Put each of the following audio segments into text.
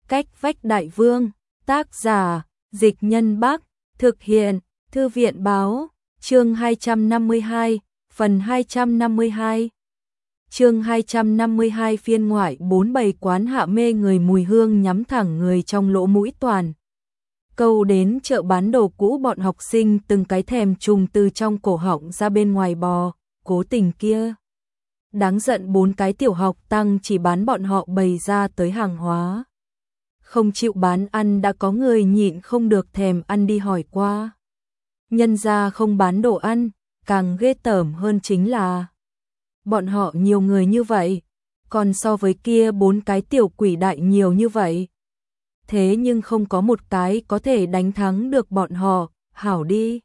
Cách vách đại vương, tác giả, Dịch Nhân Bắc, thực hiện, Thư viện báo, chương 252, phần 252. Chương 252 phiên ngoại 4 bày quán hạ mê người mùi hương nhắm thẳng người trong lỗ mũi toàn. Câu đến chợ bán đồ cũ bọn học sinh từng cái thèm trùng từ trong cổ họng ra bên ngoài bò, cố tình kia. Đáng giận 4 cái tiểu học tăng chỉ bán bọn họ bày ra tới hàng hóa. Không chịu bán ăn đã có người nhịn không được thèm ăn đi hỏi qua. Nhân ra không bán đồ ăn, càng ghê tởm hơn chính là bọn họ nhiều người như vậy, còn so với kia 4 cái tiểu quỷ đại nhiều như vậy. Thế nhưng không có một cái có thể đánh thắng được bọn họ, hảo đi.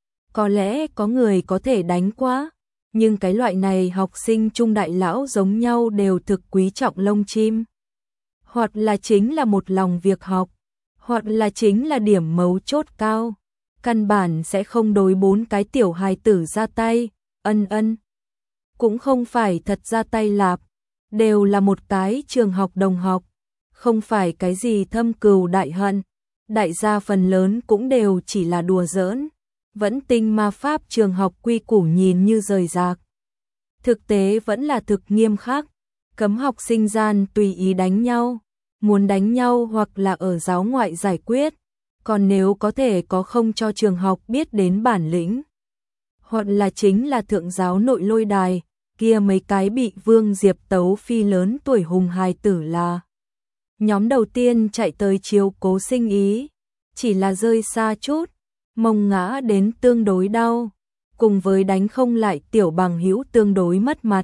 Có lẽ có người có thể đánh quá, nhưng cái loại này học sinh trung đại lão giống nhau đều thực quý trọng lông chim. Hoặc là chính là một lòng việc học, hoặc là chính là điểm mấu chốt cao. Căn bản sẽ không đối 4 cái tiểu hài tử ra tay, ân. Cũng không phải thật ra tay lạp, đều là một cái trường học đồng học, không phải cái gì thâm cừu đại hận. Đại gia phần lớn cũng đều chỉ là đùa giỡn, vẫn tinh ma pháp trường học quy củ nhìn như rời rạc. Thực tế vẫn là thực nghiêm khắc, cấm học sinh gian tùy ý đánh nhau, muốn đánh nhau hoặc là ở giáo ngoại giải quyết, còn nếu có thể có không cho trường học biết đến bản lĩnh. Hoặc là chính là thượng giáo nội lôi đài, kia mấy cái bị Vương Diệp tấu phi lớn tuổi hùng hài tử là nhóm đầu tiên chạy tới chiếu cố sinh ý, chỉ là rơi xa chút, mông ngã đến tương đối đau, cùng với đánh không lại tiểu bằng hữu tương đối mất mặt.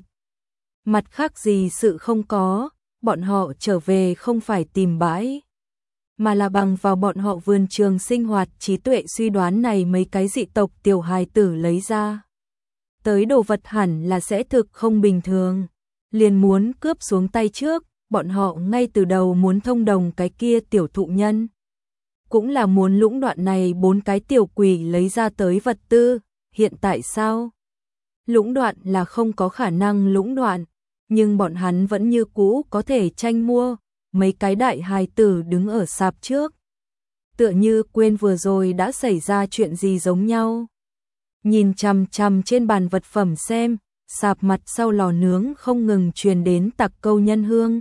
Mặt khác gì sự không có, bọn họ trở về không phải tìm bãi, mà là bằng vào bọn họ vườn trường sinh hoạt trí tuệ suy đoán này mấy cái dị tộc tiểu hài tử lấy ra. Tới đồ vật hẳn là sẽ thực không bình thường, liền muốn cướp xuống tay trước, bọn họ ngay từ đầu muốn thông đồng cái kia tiểu thụ nhân. Cũng là muốn lũng đoạn này 4 cái tiểu quỷ lấy ra tới vật tư, hiện tại sao? Lũng đoạn là không có khả năng lũng đoạn, nhưng bọn hắn vẫn như cũ có thể tranh mua, mấy cái đại hài tử đứng ở sạp trước. Tựa như quên vừa rồi đã xảy ra chuyện gì giống nhau. Nhìn chằm chằm trên bàn vật phẩm xem, sạp mặt sau lò nướng không ngừng truyền đến tặc câu nhân hương.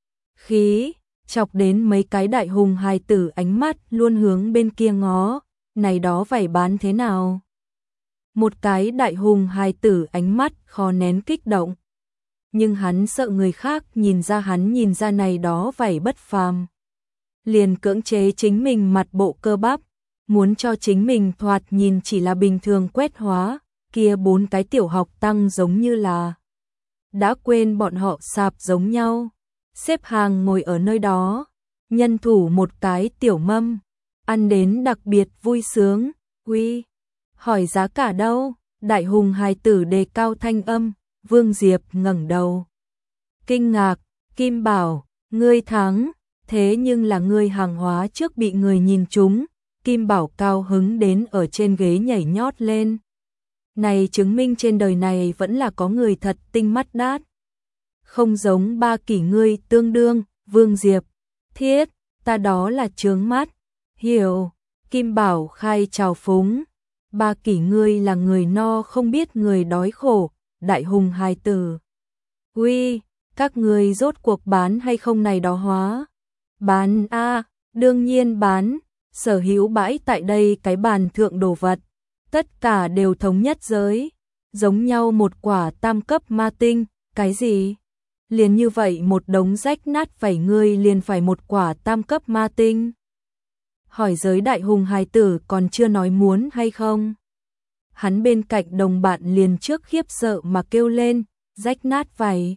Khí, chọc đến mấy cái đại hùng hài tử ánh mắt luôn hướng bên kia ngó, này đó vảy bán thế nào? Một cái đại hùng hài tử ánh mắt khó nén kích động. Nhưng hắn sợ người khác nhìn ra này đó vảy bất phàm. Liền cưỡng chế chính mình mặt bộ cơ bắp, muốn cho chính mình thoạt nhìn chỉ là bình thường quét hóa, kia 4 cái tiểu học tăng giống như là đã quên bọn họ sạp giống nhau, xếp hàng ngồi ở nơi đó, nhân thủ một cái tiểu mâm, ăn đến đặc biệt vui sướng. Uy, hỏi giá cả đâu? Đại hùng hài tử đề cao thanh âm. Vương Diệp ngẩng đầu, kinh ngạc, Kim Bảo, ngươi thắng, thế nhưng là ngươi hàng hóa trước bị người nhìn trúng. Kim Bảo cao hứng đến ở trên ghế nhảy nhót lên. Này chứng minh trên đời này vẫn là có người thật tinh mắt đát. Không giống ba kỷ ngươi tương đương, Vương Diệp, thiết, ta đó là chướng mắt, hiểu. Kim Bảo khai trào phúng, ba kỷ ngươi là người no không biết người đói khổ. Đại hùng hài tử, uy, các người rốt cuộc bán hay không này đó hóa? Bán a, đương nhiên bán, sở hữu bãi tại đây cái bàn thượng đồ vật, tất cả đều thống nhất giới, giống nhau một quả tam cấp ma tinh, cái gì? Liền như vậy một đống rách nát vảy ngươi liền phải một quả tam cấp ma tinh. Hỏi giới đại hùng hài tử còn chưa nói muốn hay không? Hắn bên cạnh đồng bạn liền trước khiếp sợ mà kêu lên, rách nát vảy.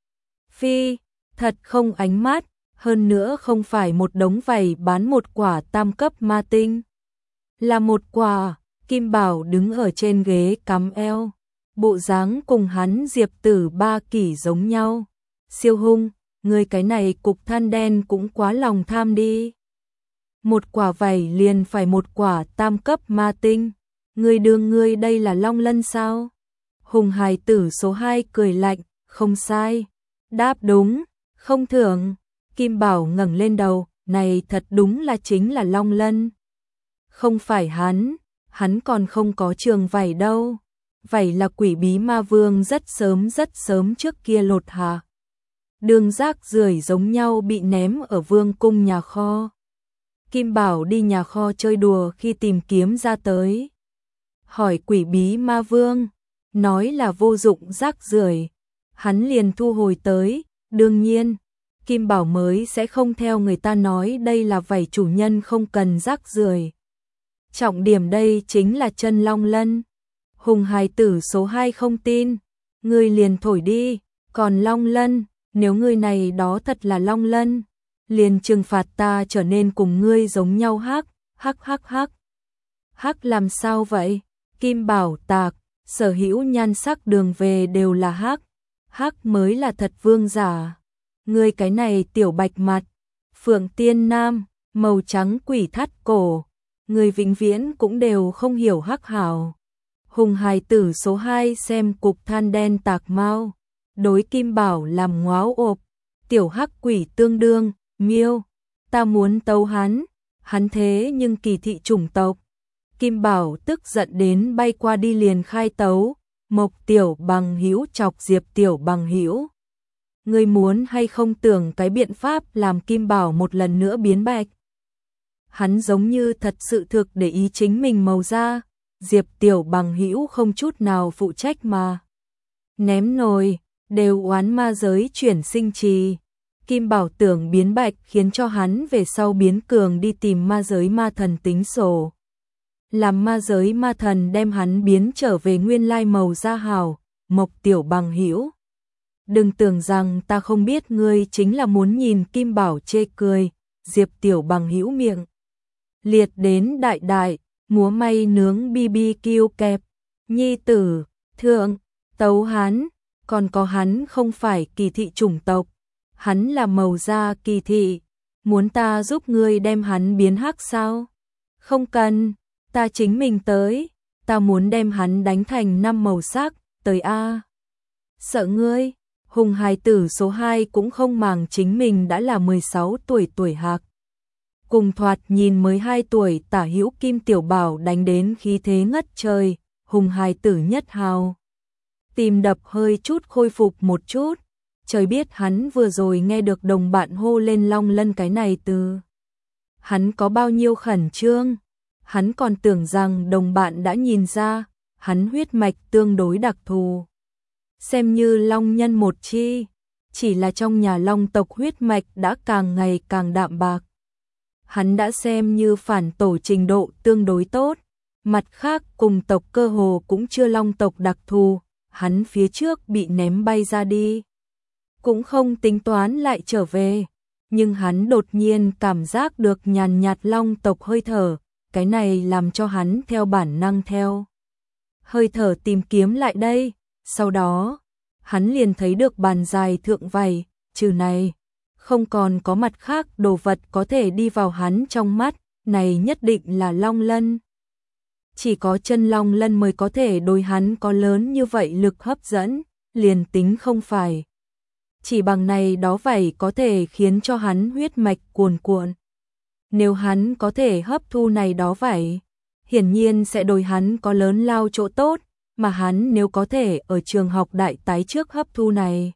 Phi, thật không ánh mắt, hơn nữa không phải một đống vảy bán một quả tam cấp ma tinh. Là một quả. Kim Bảo đứng ở trên ghế cắm eo, bộ dáng cùng hắn Diệp Tử ba kỷ giống nhau. Siêu hung, ngươi cái này cục than đen cũng quá lòng tham đi. Một quả vảy liền phải một quả tam cấp ma tinh. Ngươi đương ngươi đây là long lân sao? Hùng hài tử số 2 cười lạnh, không sai. Đáp đúng, không thưởng. Kim Bảo ngẩng lên đầu, này thật đúng là chính là Long Lân. Không phải hắn còn không có trường vảy đâu. Vảy là Quỷ Bí Ma Vương rất sớm trước kia lột hạ. Đường rác rưởi giống nhau bị ném ở vương cung nhà kho. Kim Bảo đi nhà kho chơi đùa khi tìm kiếm ra tới. Hỏi Quỷ Bí Ma Vương, nói là vô dụng rác rưởi. Hắn liền thu hồi tới, đương nhiên, Kim Bảo mới sẽ không theo người ta nói đây là vảy chủ nhân không cần rác rưởi. Trọng điểm đây chính là chân Long Lân. Hùng hài tử số 2 không tin, ngươi liền thổi đi, còn Long Lân, nếu ngươi này đó thật là Long Lân, liền trừng phạt ta trở nên cùng ngươi giống nhau hắc. Hắc làm sao vậy? Kim Bảo tạc, sở hữu nhan sắc đường về đều là hắc. Hắc mới là thật vương giả. Ngươi cái này tiểu bạch mặt, Phượng Tiên Nam, màu trắng quỷ thắt cổ, người vĩnh viễn cũng đều không hiểu hắc hảo. Hùng hài tử số 2 xem cục than đen tạc mau, đối Kim Bảo làm ngáo ộp, tiểu hắc quỷ tương đương, miêu, ta muốn tấu hắn thế nhưng kỳ thị chủng tộc. Kim Bảo tức giận đến bay qua đi liền khai tấu, Mộc Tiểu Bằng Hữu chọc Diệp Tiểu Bằng Hữu. Ngươi muốn hay không tưởng cái biện pháp làm Kim Bảo một lần nữa biến bạch. Hắn giống như thật sự thực để ý chính mình màu da, Diệp Tiểu Bằng Hữu không chút nào phụ trách mà. Ném nồi, đều oán ma giới chuyển sinh trì. Kim Bảo tưởng biến bạch khiến cho hắn về sau biến cường đi tìm ma giới ma thần tính sổ. Làm ma giới ma thần đem hắn biến trở về nguyên lai màu da hảo, Mộc Tiểu Bằng Hữu. Đừng tưởng rằng ta không biết ngươi chính là muốn nhìn Kim Bảo chê cười, Diệp Tiểu Bằng Hữu miệng liệt đến đại, múa may nướng BBQ kẹp, nhi tử, thượng, tấu hắn, còn có hắn không phải kỳ thị chủng tộc, hắn là màu da kỳ thị, muốn ta giúp ngươi đem hắn biến hắc sao? Không cần, ta chính mình tới, ta muốn đem hắn đánh thành 5 màu sắc, tới a. Sợ ngươi, hùng hài tử số 2 cũng không màng chính mình đã là 16 tuổi hạc. Cùng thoạt nhìn mới 2 tuổi tả hữu Kim Tiểu Bảo đánh đến khí thế ngất trời, hùng hài tử nhất hào. Tìm đập hơi chút khôi phục một chút, trời biết hắn vừa rồi nghe được đồng bạn hô lên Long Lân cái này từ. Hắn có bao nhiêu khẩn trương, hắn còn tưởng rằng đồng bạn đã nhìn ra, hắn huyết mạch tương đối đặc thù. Xem như long nhân một chi, chỉ là trong nhà long tộc huyết mạch đã càng ngày càng đạm bạc. Hắn đã xem như phản tổ trình độ tương đối tốt, mặt khác cùng tộc cơ hồ cũng chưa long tộc đặc thù, hắn phía trước bị ném bay ra đi. Cũng không tính toán lại trở về, nhưng hắn đột nhiên cảm giác được nhàn nhạt long tộc hơi thở, cái này làm cho hắn theo bản năng theo hơi thở tìm kiếm lại đây. Sau đó, hắn liền thấy được bàn dài thượng vảy, trừ này, không còn có mặt khác đồ vật có thể đi vào hắn trong mắt, này nhất định là Long Lân. Chỉ có chân Long Lân mới có thể đối hắn có lớn như vậy lực hấp dẫn, liền tính không phải. Chỉ bằng này đó vảy có thể khiến cho hắn huyết mạch cuồn cuộn. Nếu hắn có thể hấp thu này đó vảy, hiển nhiên sẽ đối hắn có lớn lao chỗ tốt. Mà hắn nếu có thể ở trường học đại tái trước hấp thu này.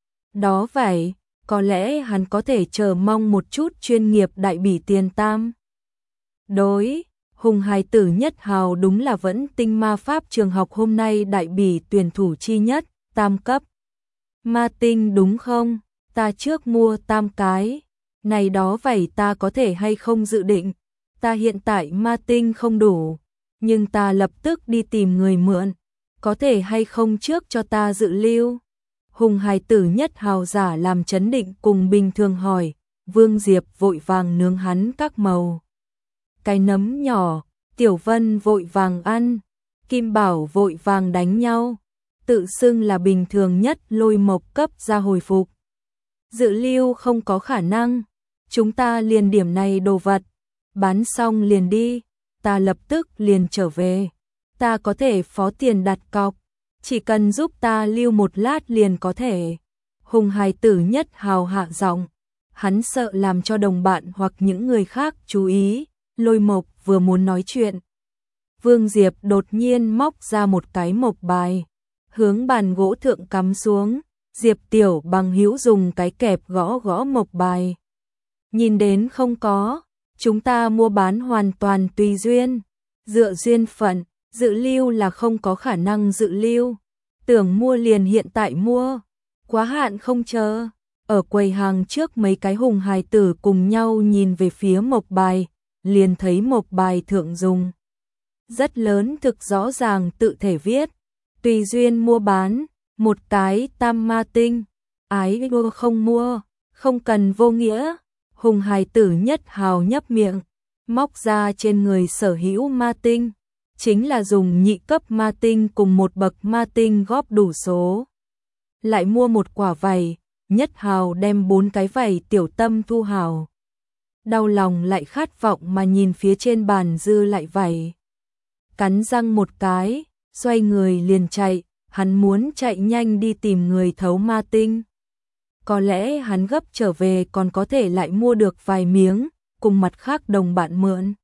Đó vậy, có lẽ hắn có thể chờ mong một chút chuyên nghiệp đại bỉ tiền tam. Đối, hùng hài tử nhất hào đúng là vẫn tinh ma pháp trường học hôm nay đại bỉ tuyển thủ chi nhất, tam cấp. Ma tinh đúng không? Ta trước mua tam cái. Này đó vậy ta có thể hay không dự định? Ta hiện tại ma tinh không đủ, nhưng ta lập tức đi tìm người mượn. Có thể hay không trước cho ta dự lưu? Hùng hài tử nhất hào giả làm chấn định cùng bình thường hỏi, Vương Diệp vội vàng nướng hắn các màu. Cái nấm nhỏ, Tiểu Vân vội vàng ăn, Kim Bảo vội vàng đánh nhau, tự xưng là bình thường nhất Lôi Mộc cấp ra hồi phục. Dự lưu không có khả năng, chúng ta liền điểm này đồ vật, bán xong liền đi, ta lập tức liền trở về. Ta có thể phó tiền đặt cọc, chỉ cần giúp ta lưu một lát liền có thể. Hùng hài tử nhất hào hạ giọng, Hắn sợ làm cho đồng bạn hoặc những người khác chú ý, Lôi Mộc vừa muốn nói chuyện. Vương Diệp đột nhiên móc ra một cái mộc bài, hướng bàn gỗ thượng cắm xuống, Diệp Tiểu Bằng hữu dùng cái kẹp gõ gõ mộc bài. Nhìn đến không có, chúng ta mua bán hoàn toàn tùy duyên, dựa duyên phận, dự lưu là không có khả năng dự lưu, tưởng mua liền hiện tại mua, quá hạn không chờ. Ở quầy hàng trước mấy cái hùng hài tử cùng nhau nhìn về phía mộc bài, liền thấy mộc bài thượng dùng rất lớn thực rõ ràng tự thể viết, tùy duyên mua bán, một cái tam ma tinh, ái đua không mua, không cần vô nghĩa. Hùng hài tử nhất hào nhấp miệng, móc ra trên người sở hữu ma tinh, chính là dùng nhị cấp ma tinh cùng một bậc ma tinh góp đủ số. Lại mua một quả vảy, nhất hào đem 4 cái vảy tiểu tâm thu hào. Đau lòng lại khát vọng mà nhìn phía trên bàn dư lại vảy. Cắn răng một cái, xoay người liền chạy, hắn muốn chạy nhanh đi tìm người thấu ma tinh. Có lẽ hắn gấp trở về còn có thể lại mua được vài miếng, cùng mặt khác đồng bạn mượn.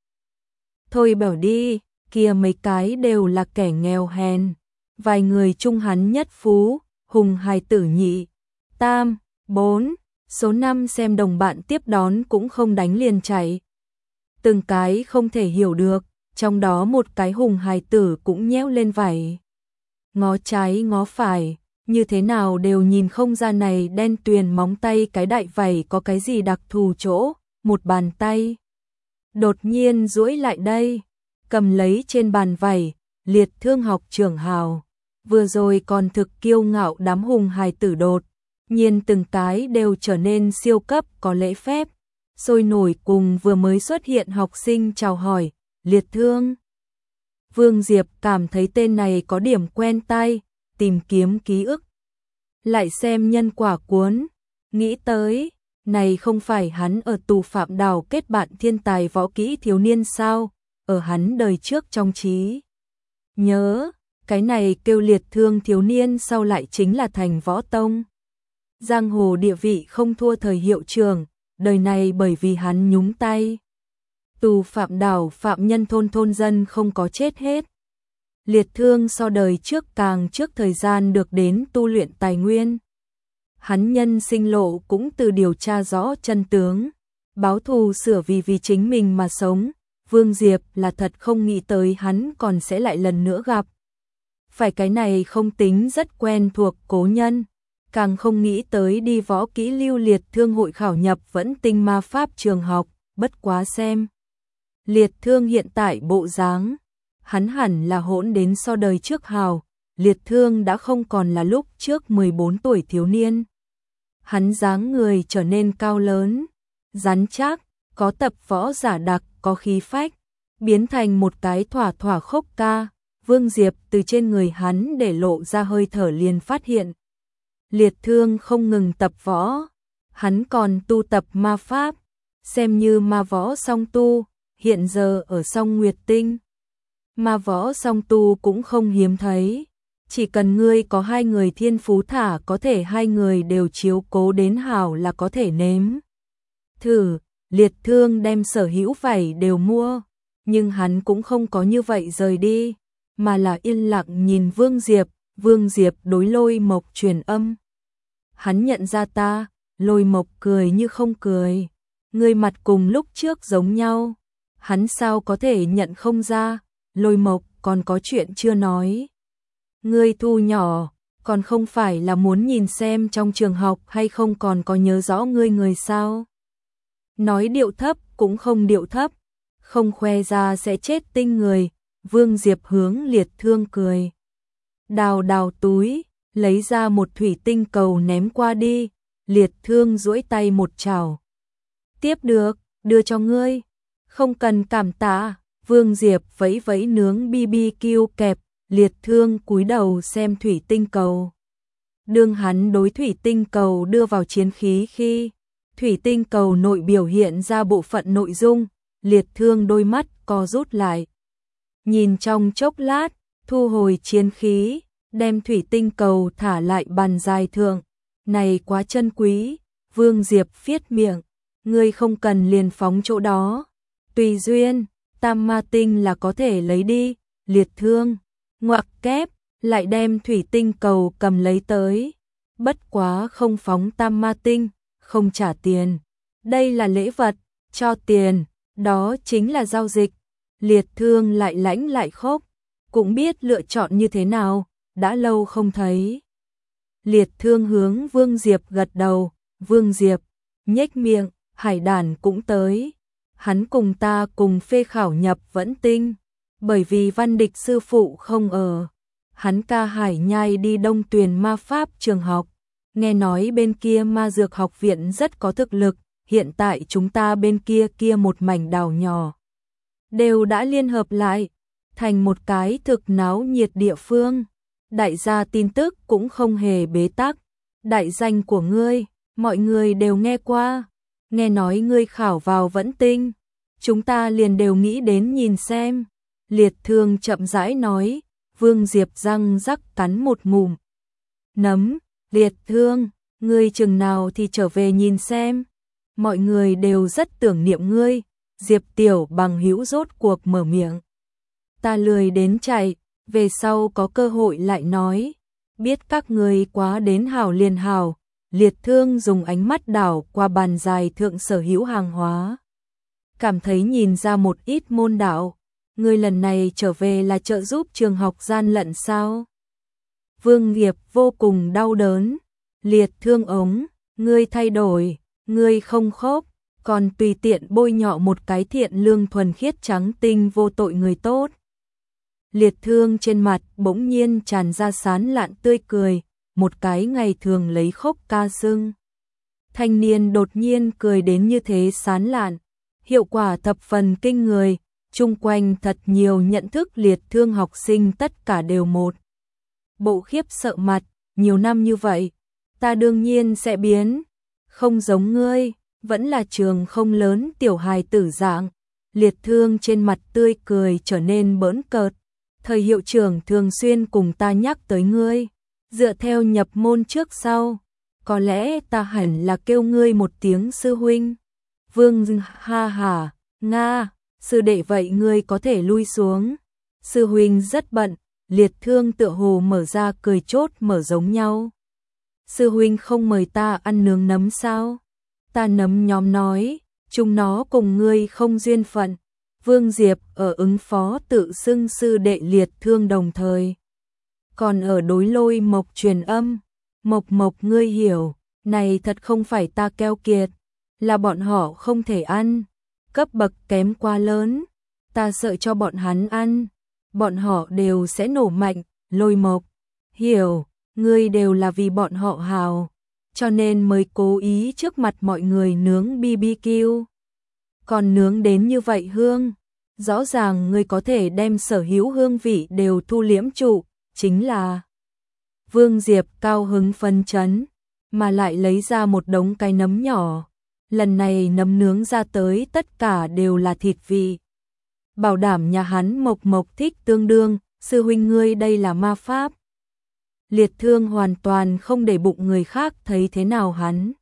Thôi bảo đi, kia mấy cái đều là kẻ nghèo hèn. Vài người chung hắn nhất phú, hùng hài tử nhị, tam, 4, số 5 xem đồng bạn tiếp đón cũng không đánh liền chạy. Từng cái không thể hiểu được, trong đó một cái hùng hài tử cũng nhéo lên vảy. Ngó trái ngó phải, như thế nào đều nhìn không ra này đen tuyền móng tay cái đại vảy có cái gì đặc thù chỗ, một bàn tay. Đột nhiên duỗi lại đây, cầm lấy trên bàn vảy, Liệt Thương học trưởng hào. Vừa rồi còn thực kiêu ngạo đám hùng hài tử đột nhiên từng cái đều trở nên siêu cấp có lễ phép, sôi nổi cùng vừa mới xuất hiện học sinh chào hỏi, Liệt Thương. Vương Diệp cảm thấy tên này có điểm quen tai, tìm kiếm ký ức. Lại xem nhân quả cuốn, nghĩ tới, này không phải hắn ở tù phạm đảo kết bạn thiên tài võ kỹ thiếu niên sao, ở hắn đời trước trong trí. Nhớ, cái này kêu Liệt Thương thiếu niên sau lại chính là thành võ tông. Giang hồ địa vị không thua thời hiệu trường, đời này bởi vì hắn nhúng tay. Tù phạm đảo phạm nhân thôn dân không có chết hết. Liệt Thương so đời trước càng trước thời gian được đến tu luyện tài nguyên. Hắn nhân sinh lộ cũng từ điều tra rõ chân tướng, báo thù sửa vì chính mình mà sống. Vương Diệp là thật không nghĩ tới hắn còn sẽ lại lần nữa gặp. Phải cái này không tính rất quen thuộc cố nhân, càng không nghĩ tới đi võ kỹ lưu Liệt Thương hội khảo nhập vẫn tinh ma pháp trường học, bất quá xem. Liệt Thương hiện tại bộ dáng, hắn hẳn là hỗn đến so đời trước hào, Liệt Thương đã không còn là lúc trước 14 tuổi thiếu niên. Hắn dáng người trở nên cao lớn, rắn chắc, có tập võ giả đặc, có khí phách, biến thành một cái thỏa thỏa khốc ca. Vương Diệp từ trên người hắn để lộ ra hơi thở liền phát hiện. Liệt Thương không ngừng tập võ, hắn còn tu tập ma pháp, xem như ma võ song tu, hiện giờ ở song Nguyệt Tinh. Ma võ song tu cũng không hiếm thấy, chỉ cần ngươi có 2 người thiên phú thả có thể 2 người đều chiếu cố đến hảo là có thể nếm. Thử, Liệt Thương đem sở hữu vảy đều mua, nhưng hắn cũng không có như vậy rời đi, mà là yên lặng nhìn Vương Diệp đối Lôi Mộc truyền âm. Hắn nhận ra ta, Lôi Mộc cười như không cười, người mặt cùng lúc trước giống nhau, hắn sao có thể nhận không ra, Lôi Mộc còn có chuyện chưa nói. Ngươi thu nhỏ, còn không phải là muốn nhìn xem trong trường học hay không còn có nhớ rõ ngươi người sao. Nói điệu thấp cũng không điệu thấp, không khoe ra sẽ chết tinh người. Vương Diệp hướng Liệt Thương cười. Đào túi, lấy ra một thủy tinh cầu ném qua đi, Liệt Thương duỗi tay một chảo. Tiếp được, đưa cho ngươi. Không cần cảm tạ, Vương Diệp vẫy vẫy nướng BBQ kẹp, Liệt Thương cúi đầu xem thủy tinh cầu. Đương hắn đối thủy tinh cầu đưa vào chiến khí khi, thủy tinh cầu nội biểu hiện ra bộ phận nội dung, Liệt Thương đôi mắt co rút lại. Nhìn trong chốc lát, thu hồi chiến khí, đem thủy tinh cầu thả lại bàn dài thượng. Này quá chân quý, Vương Diệp phiết miệng, ngươi không cần liền phóng chỗ đó. Tùy duyên, tam ma tinh là có thể lấy đi. Liệt Thương, ngoặc kép, lại đem thủy tinh cầu cầm lấy tới. Bất quá không phóng tam ma tinh, không trả tiền. Đây là lễ vật, cho tiền, đó chính là giao dịch. Liệt Thương lại lãnh lại khốc, cũng biết lựa chọn như thế nào, đã lâu không thấy. Liệt Thương hướng Vương Diệp gật đầu, Vương Diệp, nhếch miệng, Hải Đản cũng tới. Hắn cùng ta cùng phê khảo nhập Vẫn Tinh, bởi vì Văn Địch sư phụ không ở. Hắn ca Hải Nhai đi Đông Tuyền ma pháp trường học, nghe nói bên kia ma dược học viện rất có thực lực, hiện tại chúng ta bên kia kia một mảnh đảo nhỏ. Đều đã liên hợp lại, thành một cái thực náo nhiệt địa phương. Đại gia tin tức cũng không hề bế tắc. Đại danh của ngươi, mọi người đều nghe qua. Nghe nói ngươi khảo vào Vẫn Tinh, chúng ta liền đều nghĩ đến nhìn xem. Liệt Thương chậm rãi nói, Vương Diệp răng rắc cắn một ngụm nấm. Liệt Thương, ngươi chừng nào thì trở về nhìn xem. Mọi người đều rất tưởng niệm ngươi. Diệp Tiểu Bằng hữu rốt cuộc mở miệng. Ta lười đến chạy, về sau có cơ hội lại nói. Biết các ngươi quá đến hảo liền hảo. Liệt Thương dùng ánh mắt đảo qua bàn dài thượng sở hữu hàng hóa. Cảm thấy nhìn ra một ít môn đạo. Ngươi lần này trở về là trợ giúp trường học gian lận sao? Vương Diệp vô cùng đau đớn. Liệt Thương ống, ngươi thay đổi, ngươi không khóc, còn tùy tiện bôi nhọ một cái thiện lương thuần khiết trắng tinh vô tội người tốt. Liệt Thương trên mặt bỗng nhiên tràn ra sán lạn tươi cười, một cái ngày thường lấy khóc ca sưng. Thanh niên đột nhiên cười đến như thế sán lạn, hiệu quả thập phần kinh người, chung quanh thật nhiều nhận thức Liệt Thương học sinh tất cả đều một bộ khiếp sợ mặt. Nhiều năm như vậy, ta đương nhiên sẽ biến, không giống ngươi, vẫn là trường không lớn tiểu hài tử dạng. Liệt Thương trên mặt tươi cười trở nên bỡn cợt. Thời hiệu trưởng thường xuyên cùng ta nhắc tới ngươi, dựa theo nhập môn trước sau, có lẽ ta hẳn là kêu ngươi một tiếng sư huynh. Vương ha hả, nga, sư đệ vậy ngươi có thể lui xuống. Sư huynh rất bận. Liệt Thương tựa hồ mở ra cười chốt mở giống nhau. Sư huynh không mời ta ăn nướng nấm sao? Ta nấm nhóm nói, chúng nó cùng ngươi không duyên phận. Vương Diệp ở ứng phó tự xưng sư đệ Liệt Thương đồng thời. Còn ở đối Lôi Mộc truyền âm. Mộc Mộc ngươi hiểu, này thật không phải ta keo kiệt, là bọn họ không thể ăn. Cấp bậc kém quá lớn, ta sợ cho bọn hắn ăn. Bọn họ đều sẽ nổ mạnh. Lôi Mộc, hiểu, ngươi đều là vì bọn họ hào, cho nên mới cố ý trước mặt mọi người nướng BBQ. Còn nướng đến như vậy hương, rõ ràng ngươi có thể đem sở hữu hương vị đều thu liễm trụ, chính là. Vương Diệp cao hứng phấn chấn, mà lại lấy ra một đống cái nấm nhỏ. Lần này nấm nướng ra tới tất cả đều là thịt vị. Bảo đảm nhà hắn Mộc Mộc thích tương đương, sư huynh ngươi đây là ma pháp. Liệt Thương hoàn toàn không để bụng người khác thấy thế nào hắn.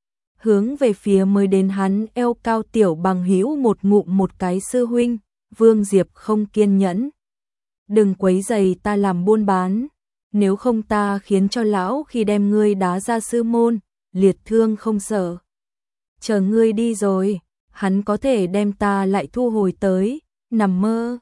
Hướng về phía mới đến hắn eo cao tiểu bằng hữu một ngụm một cái sư huynh. Vương Diệp không kiên nhẫn. Đừng quấy rầy ta làm buôn bán, nếu không ta khiến cho lão khi đem ngươi đá ra sư môn. Liệt Thương không sợ. Chờ ngươi đi rồi, hắn có thể đem ta lại thu hồi tới. Nằm mơ.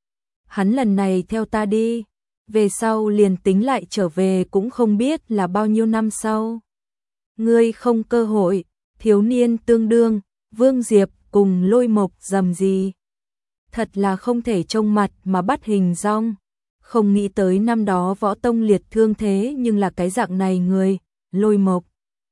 Hắn lần này theo ta đi, về sau liền tính lại trở về cũng không biết là bao nhiêu năm sau. Ngươi không cơ hội, thiếu niên tương đương. Vương Diệp cùng Lôi Mộc rầm gì. Thật là không thể trông mặt mà bắt hình dong. Không nghĩ tới năm đó Võ Tông Liệt Thương thế nhưng là cái dạng này người. Lôi Mộc,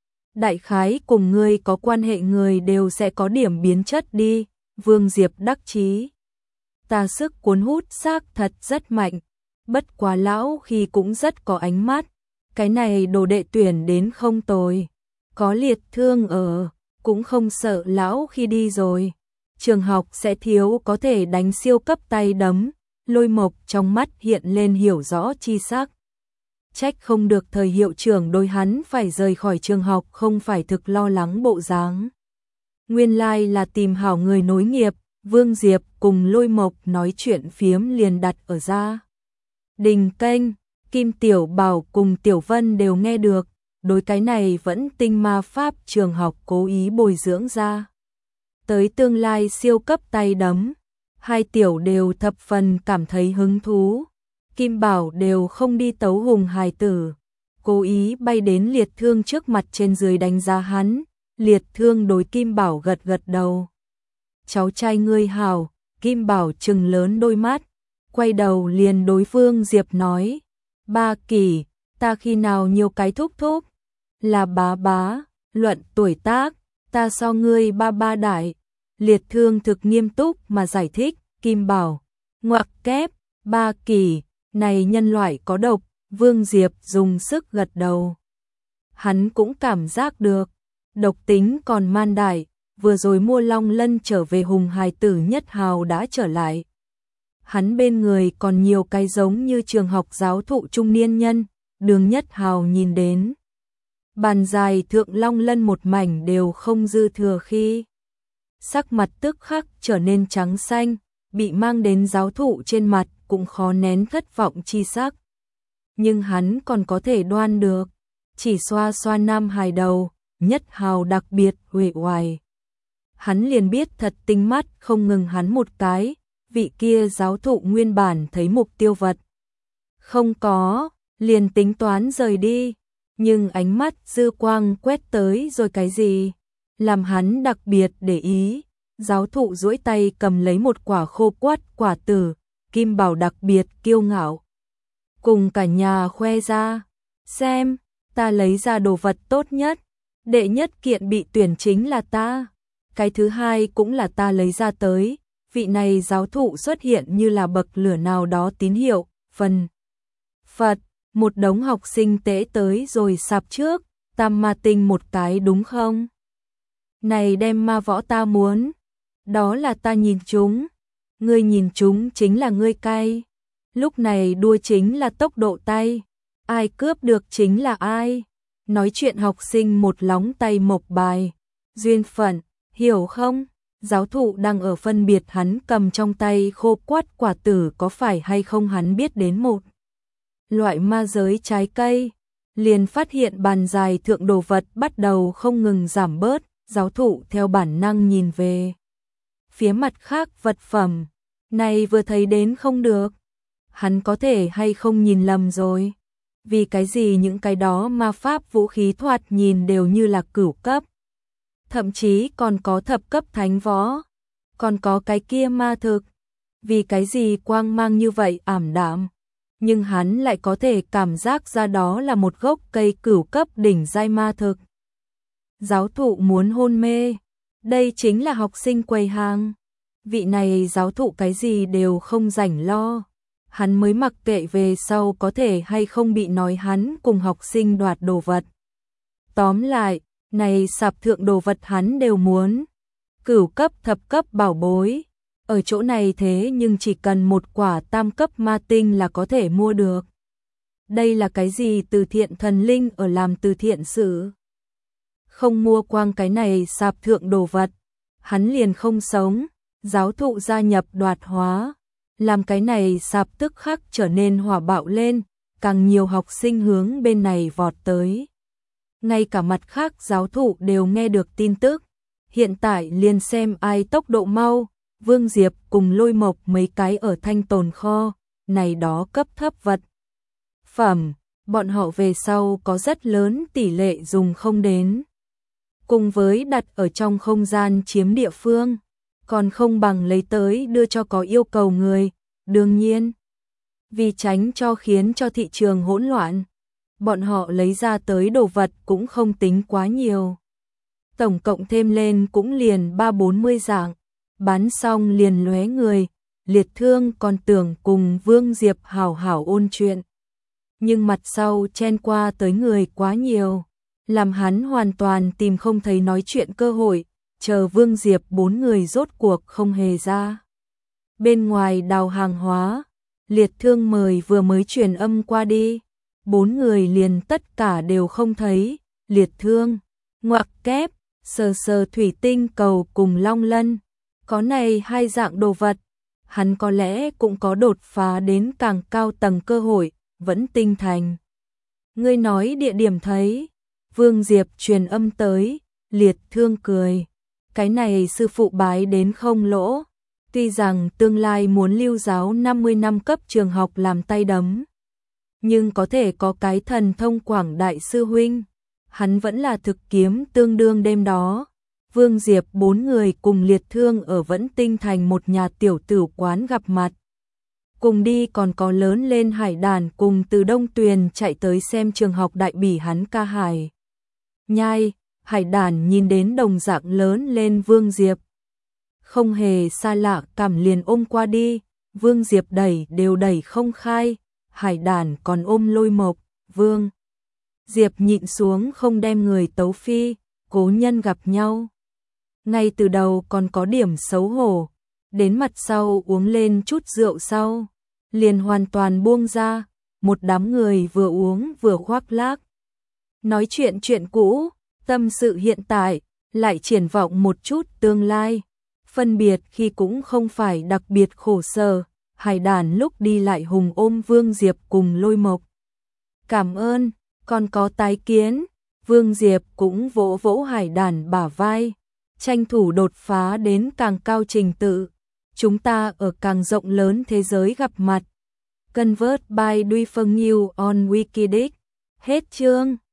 đại khái cùng ngươi có quan hệ người đều sẽ có điểm biến chất đi. Vương Diệp đắc chí. Ta sức cuốn hút xác thật rất mạnh, bất quá lão khi cũng rất có ánh mắt. Cái này đồ đệ tuyển đến không tồi, có Liệt Thương ở, cũng không sợ lão khi đi rồi. Trường học sẽ thiếu có thể đánh siêu cấp tay đấm. Lôi Mộc trong mắt hiện lên hiểu rõ chi sắc. Trách không được thời hiệu trưởng đối hắn phải rời khỏi trường học không phải thực lo lắng bộ dáng. Nguyên lai là tìm hảo người nối nghiệp, Vương Diệp cùng Lôi Mộc nói chuyện phiếm liền đặt ở gia đình kênh, Kim Tiểu Bảo cùng Tiểu Vân đều nghe được, đối cái này vẫn tinh ma pháp trường học cố ý bồi dưỡng ra. Tới tương lai siêu cấp tay đấm, hai tiểu đều thập phần cảm thấy hứng thú. Kim Bảo đều không đi tấu hùng hài tử, cố ý bay đến Liệt Thương trước mặt trên dưới đánh giá hắn. Liệt Thương đối Kim Bảo gật gật đầu. Cháu trai ngươi hảo, Kim Bảo trừng lớn đôi mắt, quay đầu liền đối Vương Diệp nói, ba Kỳ, ta khi nào nhiều cái thúc thúc, là bá, luận tuổi tác, ta so ngươi ba đại. Liệt Thương thực nghiêm túc mà giải thích, Kim Bảo, ngoặc kép, ba Kỳ, này nhân loại có độc, Vương Diệp dùng sức gật đầu. Hắn cũng cảm giác được, độc tính còn man đại, vừa rồi mua Long Lân trở về hùng hài tử Nhất Hào đã trở lại. Hắn bên người còn nhiều cái giống như trường học giáo thụ trung niên nhân, Đường Nhất Hào nhìn đến. Bàn dài thượng Long Lân một mảnh đều không dư thừa khi. Sắc mặt tức khắc trở nên trắng xanh, bị mang đến giáo thụ trên mặt cũng khó nén thất vọng chi sắc. Nhưng hắn còn có thể đoan được, chỉ xoa xoa nam hài đầu, Nhất Hào đặc biệt uể oải. Hắn liền biết thật tinh mắt không ngừng hắn một cái, vị kia giáo thụ nguyên bản thấy mục tiêu vật. Không có, liền tính toán rời đi, nhưng ánh mắt dư quang quét tới rồi cái gì, làm hắn đặc biệt để ý. Giáo thụ duỗi tay cầm lấy một quả khô quắt quả tử, Kim Bảo đặc biệt kiêu ngạo. Cùng cả nhà khoe ra, xem, ta lấy ra đồ vật tốt nhất, đệ nhất kiện bị tuyển chính là ta, cái thứ hai cũng là ta lấy ra tới. Vị này giáo thụ xuất hiện như là bậc lửa nào đó tín hiệu, phần Phật, một đống học sinh tễ tới rồi sạp trước, tam ma tinh một cái đúng không? Này đem ma võ ta muốn, đó là ta nhìn chúng, ngươi nhìn chúng chính là ngươi cay. Lúc này đua chính là tốc độ tay, ai cướp được chính là ai. Nói chuyện học sinh một lóng tay mộc bài, duyên phận, hiểu không? Giáo thụ đang ở phân biệt hắn cầm trong tay khô quắt quả tử có phải hay không hắn biết đến một loại ma giới trái cây, liền phát hiện bàn dài thượng đồ vật bắt đầu không ngừng giảm bớt, giáo thụ theo bản năng nhìn về phía mặt khác vật phẩm, này vừa thấy đến không được, hắn có thể hay không nhìn lầm rồi, vì cái gì những cái đó ma pháp vũ khí thoạt nhìn đều như là cửu cấp. Thậm chí còn có thập cấp thánh võ, còn có cái kia ma thực, vì cái gì quang mang như vậy ảm đạm, nhưng hắn lại có thể cảm giác ra đó là một gốc cây cửu cấp đỉnh giai ma thực. Giáo thụ muốn hôn mê, đây chính là học sinh quầy hàng, vị này giáo thụ cái gì đều không rảnh lo, hắn mới mặc kệ về sau có thể hay không bị nói hắn cùng học sinh đoạt đồ vật. Tóm lại, này sạp thượng đồ vật hắn đều muốn. Cửu cấp thập cấp bảo bối, ở chỗ này thế nhưng chỉ cần một quả tam cấp ma tinh là có thể mua được. Đây là cái gì từ thiện thần linh ở làm từ thiện sự? Không mua quang cái này sạp thượng đồ vật, hắn liền không sống. Giáo thụ gia nhập đoạt hóa, làm cái này sạp tức khắc trở nên hỏa bạo lên, càng nhiều học sinh hướng bên này vọt tới. Ngay cả mặt khác giáo thụ đều nghe được tin tức, hiện tại liền xem ai tốc độ mau. Vương Diệp cùng Lôi Mộc mấy cái ở thanh tồn kho, này đó cấp thấp vật phẩm, bọn họ về sau có rất lớn tỷ lệ dùng không đến. Cùng với đặt ở trong không gian chiếm địa phương, còn không bằng lấy tới đưa cho có yêu cầu người. Đương nhiên, vì tránh cho khiến cho thị trường hỗn loạn, bọn họ lấy ra tới đồ vật cũng không tính quá nhiều. Tổng cộng thêm lên cũng liền 30-40 dạng, bán xong liền lóe người. Liệt Thương còn tưởng cùng Vương Diệp hảo hảo ôn chuyện, nhưng mặt sau chen qua tới người quá nhiều, làm hắn hoàn toàn tìm không thấy nói chuyện cơ hội, chờ Vương Diệp 4 người rốt cuộc không hề ra. Bên ngoài đào hàng hóa, Liệt Thương mời vừa mới truyền âm qua đi, 4 người liền tất cả đều không thấy, Liệt Thương, ngoặc kép, sờ sờ thủy tinh cầu cùng long lân, có này hai dạng đồ vật, hắn có lẽ cũng có đột phá đến càng cao tầng cơ hội, vẫn tinh thành. Ngươi nói địa điểm thấy, Vương Diệp truyền âm tới, Liệt Thương cười, cái này sư phụ bái đến không lỗ, tuy rằng tương lai muốn lưu giáo 50 năm cấp trường học làm tay đấm, nhưng có thể có cái thần thông quảng đại sư huynh, hắn vẫn là thực kiếm tương đương đêm đó. Vương Diệp 4 người cùng Liệt Thương ở Vẫn Tinh thành một nhà tiểu tử quán gặp mặt. Cùng đi còn có lớn lên Hải Đàn cùng từ Đông Tuyền chạy tới xem trường học đại bỉ hắn ca hài. Nhai, Hải Đàn nhìn đến đồng dạng lớn lên Vương Diệp. Không hề xa lạ cảm liền ôm qua đi, Vương Diệp đẩy đều đẩy không khai, Hải Đàn còn ôm Lôi Mộc, Vương Diệp nhịn xuống không đem người tấu phi, cố nhân gặp nhau. Ngay từ đầu còn có điểm xấu hổ, đến mặt sau uống lên chút rượu sau, liền hoàn toàn buông ra, một đám người vừa uống vừa khoác lác. Nói chuyện cũ, tâm sự hiện tại, lại triển vọng một chút tương lai. Phân biệt khi cũng không phải đặc biệt khổ sở, Hải Đàn lúc đi lại hùng ôm Vương Diệp cùng Lôi Mộc. Cảm ơn, còn có tái kiến, Vương Diệp cũng vỗ vỗ Hải Đàn bả vai, tranh thủ đột phá đến càng cao trình tự. Chúng ta ở càng rộng lớn thế giới gặp mặt. Convert by Duy Phân New on Wikileaks. Hết chương.